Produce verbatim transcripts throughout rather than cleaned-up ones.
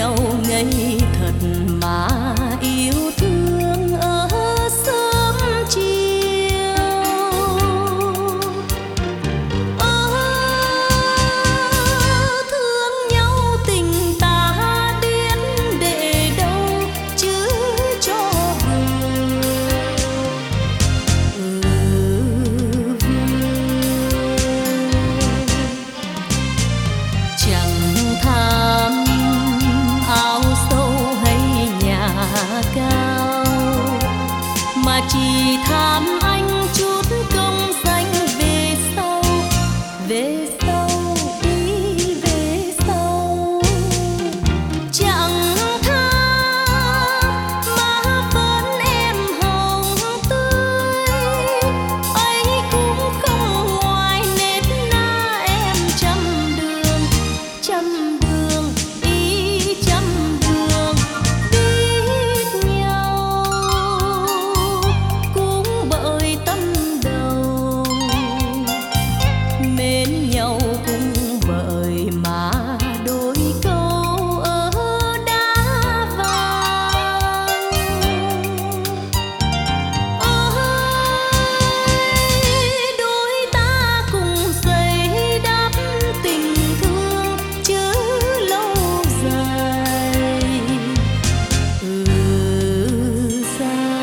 nhau ngây thật mà yêu thương ở sớm chiều. Ơ, thương nhau tình ta biết để đâu chứ cho buồn. Ừ, chẳng tham áo sâu hay nhà cao, mà chỉ tham anh chút công danh về sau, về sau đi về sau. Chẳng tham má vẫn em hồng tươi, ấy cũng không ngoài nết na em trăm đường, trăm đường ý trăm đường. Biết nhau cũng bởi tâm đầu, mến nhau cũng bởi mà đôi câu ở đá vàng. Ôi, đôi ta cùng xây đắp tình thương chứ lâu dài. Ừ, dài.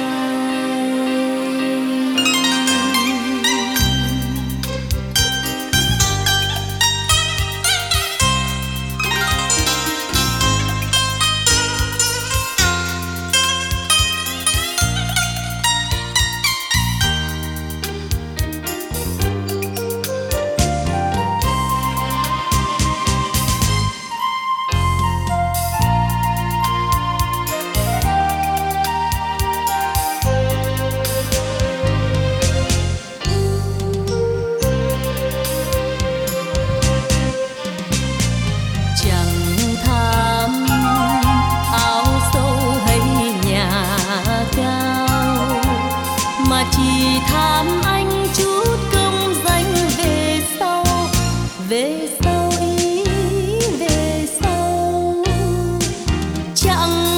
Chẳng tham áo sâu hay nhà cao, mà chỉ tham anh chút công danh về sau, về sau ý về sau. Chẳng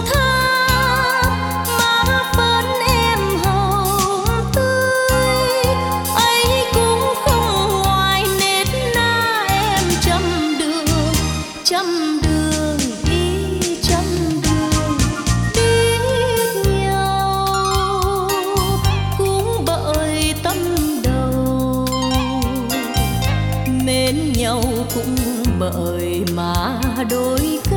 tham má phấn em hồng tươi, ấy cũng không ngoài nết na em trăm đường, trăm đường ý trăm đường. Biết nhau cũng bởi tâm đầu, mến nhau cũng bởi mà đôi